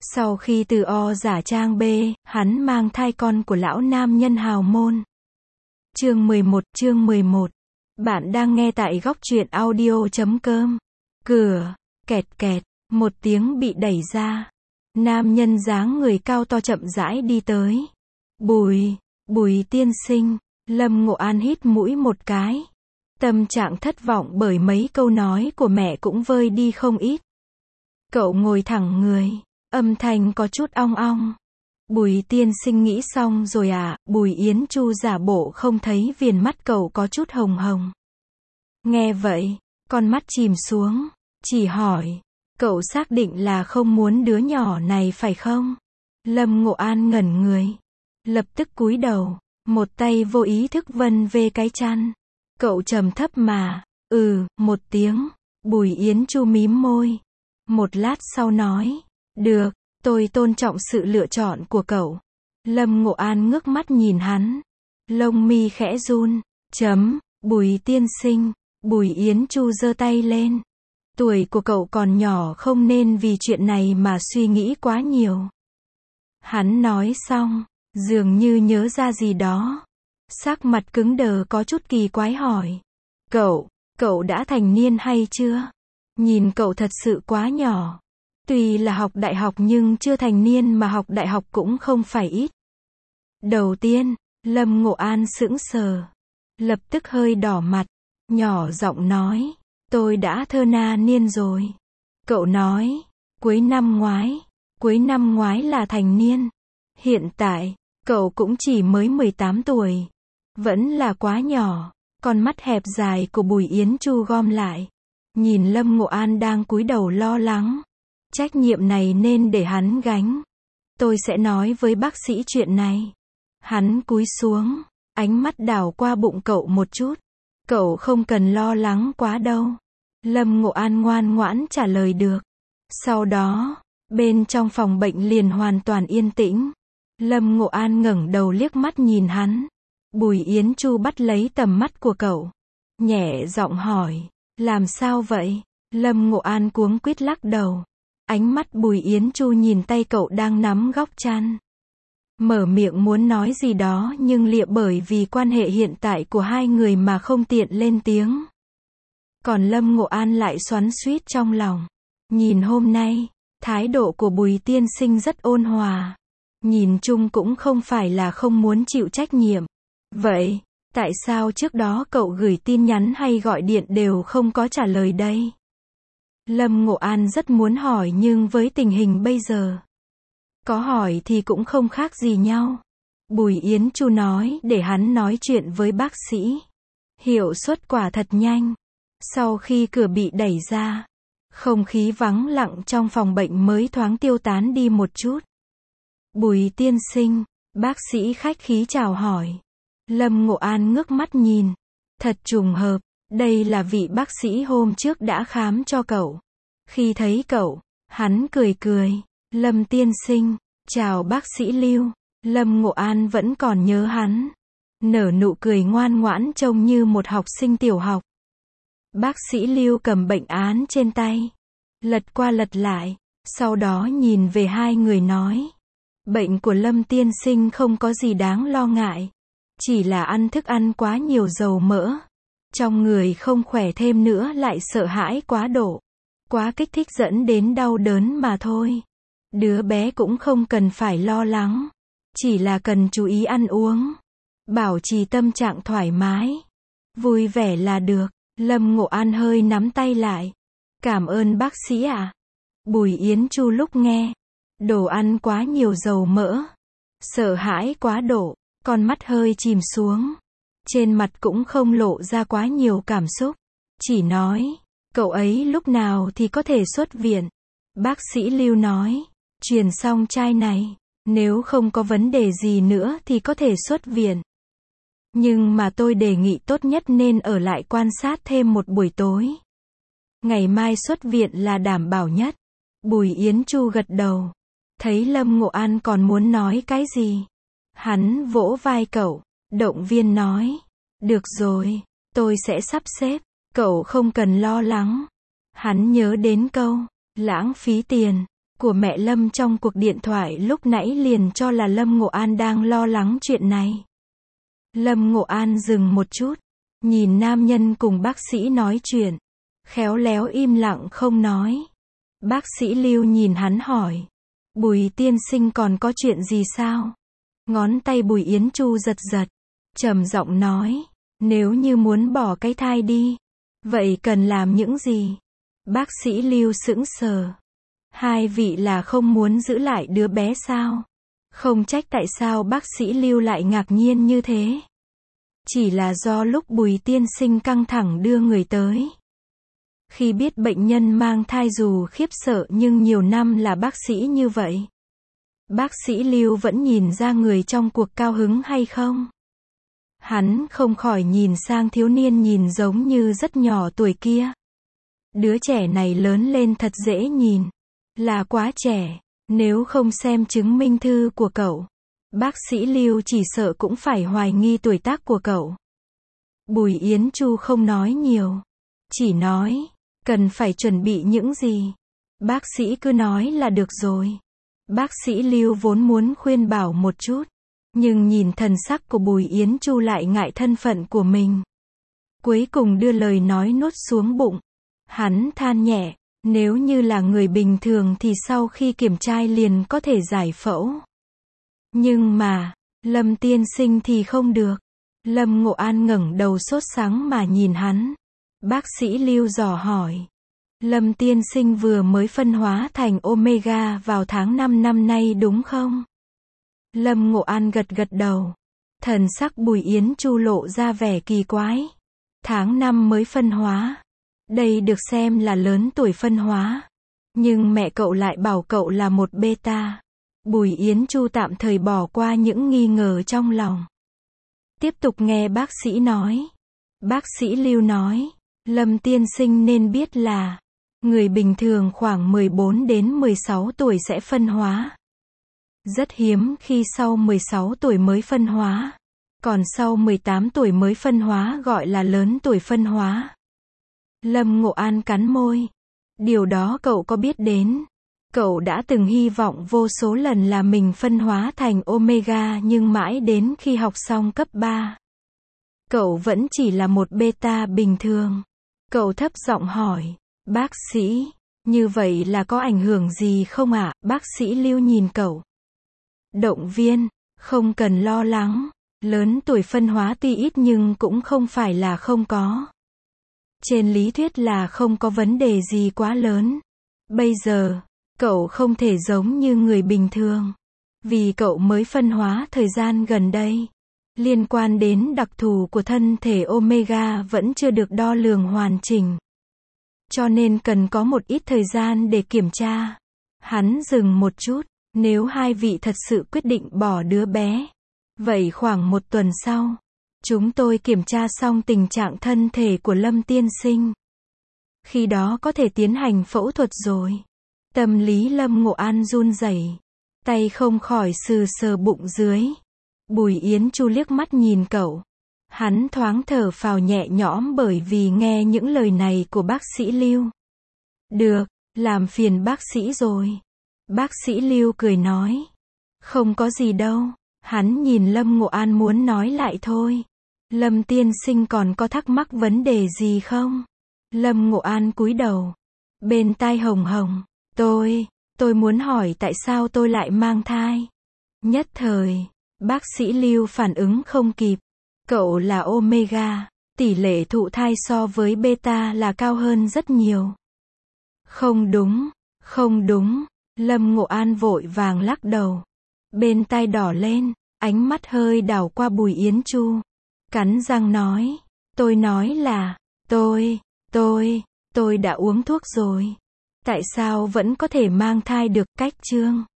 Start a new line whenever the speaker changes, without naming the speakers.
Sau khi từ O giả trang B, hắn mang thai con của lão nam nhân hào môn. Chương 11. Bạn đang nghe tại góc truyện audio.com. Cửa, kẹt kẹt, một tiếng bị đẩy ra. Nam nhân dáng người cao to chậm rãi đi tới. Bùi tiên sinh. Lâm Ngộ An hít mũi một cái. Tâm trạng thất vọng bởi mấy câu nói của mẹ cũng vơi đi không ít. Cậu ngồi thẳng người, âm thanh có chút ong ong. Bùi tiên sinh nghĩ xong rồi à? Bùi Yến Chu giả bộ không thấy viền mắt cậu có chút hồng hồng. Nghe vậy, con mắt chìm xuống, chỉ hỏi, cậu xác định là không muốn đứa nhỏ này phải không? Lâm Ngộ An ngẩn người, lập tức cúi đầu, một tay vô ý thức vân về cái chăn. Cậu trầm thấp mà, một tiếng. Bùi Yến Chu mím môi. Một lát sau nói, được, tôi tôn trọng sự lựa chọn của cậu. Lâm Ngộ An ngước mắt nhìn hắn. Lông mi khẽ run. Bùi tiên sinh. Bùi Yến Chu giơ tay lên. Tuổi của cậu còn nhỏ không nên vì chuyện này mà suy nghĩ quá nhiều. Hắn nói xong, dường như nhớ ra gì đó. Sắc mặt cứng đờ có chút kỳ quái hỏi. Cậu đã thành niên hay chưa? Nhìn cậu thật sự quá nhỏ. Tuy là học đại học nhưng chưa thành niên mà học đại học cũng không phải ít. Đầu tiên, Lâm Ngộ An sững sờ. Lập tức hơi đỏ mặt, nhỏ giọng nói. Tôi đã thơ na niên rồi. Cậu nói, cuối năm ngoái là thành niên. Hiện tại, cậu cũng chỉ mới 18 tuổi. Vẫn là quá nhỏ. Con mắt hẹp dài của Bùi Yến Chu gom lại. Nhìn Lâm Ngộ An đang cúi đầu lo lắng. Trách nhiệm này nên để hắn gánh. Tôi sẽ nói với bác sĩ chuyện này. Hắn cúi xuống, ánh mắt đảo qua bụng cậu một chút. Cậu không cần lo lắng quá đâu. Lâm Ngộ An ngoan ngoãn trả lời được. Sau đó, bên trong phòng bệnh liền hoàn toàn yên tĩnh. Lâm Ngộ An ngẩng đầu liếc mắt nhìn hắn. Bùi Yến Chu bắt lấy tầm mắt của cậu. Nhẹ giọng hỏi, làm sao vậy? Lâm Ngộ An cuống quýt lắc đầu. Ánh mắt Bùi Yến Chu nhìn tay cậu đang nắm góc chăn. Mở miệng muốn nói gì đó nhưng lịa bởi vì quan hệ hiện tại của hai người mà không tiện lên tiếng. Còn Lâm Ngộ An lại xoắn xuýt trong lòng. Nhìn hôm nay, thái độ của Bùi tiên sinh rất ôn hòa. Nhìn chung cũng không phải là không muốn chịu trách nhiệm. Vậy, tại sao trước đó cậu gửi tin nhắn hay gọi điện đều không có trả lời đây? Lâm Ngộ An rất muốn hỏi nhưng với tình hình bây giờ, có hỏi thì cũng không khác gì nhau. Bùi Yến Chu nói để hắn nói chuyện với bác sĩ. Hiệu suất quả thật nhanh. Sau khi cửa bị đẩy ra, không khí vắng lặng trong phòng bệnh mới thoáng tiêu tán đi một chút. Bùi tiên sinh, bác sĩ khách khí chào hỏi. Lâm Ngộ An ngước mắt nhìn. Thật trùng hợp, đây là vị bác sĩ hôm trước đã khám cho cậu. Khi thấy cậu, hắn cười. Lâm tiên sinh, chào bác sĩ Lưu. Lâm Ngộ An vẫn còn nhớ hắn. Nở nụ cười ngoan ngoãn trông như một học sinh tiểu học. Bác sĩ Lưu cầm bệnh án trên tay. Lật qua lật lại, sau đó nhìn về hai người nói. Bệnh của Lâm tiên sinh không có gì đáng lo ngại. Chỉ là ăn thức ăn quá nhiều dầu mỡ. Trong người không khỏe thêm nữa lại sợ hãi quá độ. Quá kích thích dẫn đến đau đớn mà thôi. Đứa bé cũng không cần phải lo lắng. Chỉ là cần chú ý ăn uống. Bảo trì tâm trạng thoải mái. Vui vẻ là được. Lâm Ngộ An hơi nắm tay lại. Cảm ơn bác sĩ ạ. Bùi Yến Chu lúc nghe. Đồ ăn quá nhiều dầu mỡ. Sợ hãi quá độ. Con mắt hơi chìm xuống. Trên mặt cũng không lộ ra quá nhiều cảm xúc. Chỉ nói, cậu ấy lúc nào thì có thể xuất viện. Bác sĩ Lưu nói, truyền xong chai này, nếu không có vấn đề gì nữa thì có thể xuất viện. Nhưng mà tôi đề nghị tốt nhất nên ở lại quan sát thêm một buổi tối. Ngày mai xuất viện là đảm bảo nhất. Bùi Yến Chu gật đầu. Thấy Lâm Ngộ An còn muốn nói cái gì. Hắn vỗ vai cậu, động viên nói. Được rồi, tôi sẽ sắp xếp, cậu không cần lo lắng. Hắn nhớ đến câu, lãng phí tiền, của mẹ Lâm trong cuộc điện thoại lúc nãy liền cho là Lâm Ngộ An đang lo lắng chuyện này. Lâm Ngộ An dừng một chút, nhìn nam nhân cùng bác sĩ nói chuyện, khéo léo im lặng không nói. Bác sĩ Lưu nhìn hắn hỏi, Bùi tiên sinh còn có chuyện gì sao? Ngón tay Bùi Yến Chu giật giật, trầm giọng nói, nếu như muốn bỏ cái thai đi, vậy cần làm những gì? Bác sĩ Lưu sững sờ. Hai vị là không muốn giữ lại đứa bé sao? Không trách tại sao bác sĩ Lưu lại ngạc nhiên như thế. Chỉ là do lúc Bùi tiên sinh căng thẳng đưa người tới. Khi biết bệnh nhân mang thai dù khiếp sợ nhưng nhiều năm là bác sĩ như vậy. Bác sĩ Lưu vẫn nhìn ra người trong cuộc cao hứng hay không? Hắn không khỏi nhìn sang thiếu niên nhìn giống như rất nhỏ tuổi kia. Đứa trẻ này lớn lên thật dễ nhìn. Là quá trẻ. Nếu không xem chứng minh thư của cậu, bác sĩ Lưu chỉ sợ cũng phải hoài nghi tuổi tác của cậu. Bùi Yến Chu không nói nhiều. Chỉ nói, cần phải chuẩn bị những gì? Bác sĩ cứ nói là được rồi. Bác sĩ Lưu vốn muốn khuyên bảo một chút. Nhưng nhìn thần sắc của Bùi Yến Chu lại ngại thân phận của mình. Cuối cùng đưa lời nói nuốt xuống bụng. Hắn than nhẹ, nếu như là người bình thường thì sau khi kiểm tra liền có thể giải phẫu. Nhưng mà, Lâm tiên sinh thì không được. Lâm Ngộ An ngẩng đầu sốt sắng mà nhìn hắn. Bác sĩ Lưu dò hỏi. Lâm tiên sinh vừa mới phân hóa thành Omega vào tháng 5 năm nay đúng không? Lâm Ngộ An gật gật đầu. Thần sắc Bùi Yến Chu lộ ra vẻ kỳ quái. Tháng 5 mới phân hóa. Đây được xem là lớn tuổi phân hóa. Nhưng mẹ cậu lại bảo cậu là một beta. Bùi Yến Chu tạm thời bỏ qua những nghi ngờ trong lòng. Tiếp tục nghe bác sĩ nói. Bác sĩ Lưu nói, Lâm tiên sinh nên biết là, người bình thường khoảng 14 đến 16 tuổi sẽ phân hóa. Rất hiếm khi sau 16 tuổi mới phân hóa. Còn sau 18 tuổi mới phân hóa gọi là lớn tuổi phân hóa. Lâm Ngộ An cắn môi. Điều đó cậu có biết đến. Cậu đã từng hy vọng vô số lần là mình phân hóa thành Omega nhưng mãi đến khi học xong cấp 3. Cậu vẫn chỉ là một beta bình thường. Cậu thấp giọng hỏi, bác sĩ, như vậy là có ảnh hưởng gì không ạ? Bác sĩ Lưu nhìn cậu. Động viên, không cần lo lắng. Lớn tuổi phân hóa tuy ít nhưng cũng không phải là không có. Trên lý thuyết là không có vấn đề gì quá lớn. Bây giờ, cậu không thể giống như người bình thường. Vì cậu mới phân hóa thời gian gần đây. Liên quan đến đặc thù của thân thể Omega vẫn chưa được đo lường hoàn chỉnh. Cho nên cần có một ít thời gian để kiểm tra. Hắn dừng một chút. Nếu hai vị thật sự quyết định bỏ đứa bé, vậy khoảng 1 tuần sau, chúng tôi kiểm tra xong tình trạng thân thể của Lâm tiên sinh. Khi đó có thể tiến hành phẫu thuật rồi. Tâm lý Lâm Ngộ An run rẩy, tay không khỏi sờ bụng dưới. Bùi Yến Chu liếc mắt nhìn cậu. Hắn thoáng thở phào nhẹ nhõm bởi vì nghe những lời này của bác sĩ Lưu. Được, làm phiền bác sĩ rồi. Bác sĩ Lưu cười nói. Không có gì đâu. Hắn nhìn Lâm Ngộ An muốn nói lại thôi. Lâm tiên sinh còn có thắc mắc vấn đề gì không? Lâm Ngộ An cúi đầu. Bên tai hồng hồng. Tôi muốn hỏi tại sao tôi lại mang thai. Nhất thời, bác sĩ Lưu phản ứng không kịp. Cậu là Omega. Tỷ lệ thụ thai so với beta là cao hơn rất nhiều. Không đúng. Lâm Ngộ An vội vàng lắc đầu. Bên tai đỏ lên, ánh mắt hơi đảo qua Bùi Yến Chu. Cắn răng nói. Tôi nói là, tôi đã uống thuốc rồi. Tại sao vẫn có thể mang thai được? Cách chương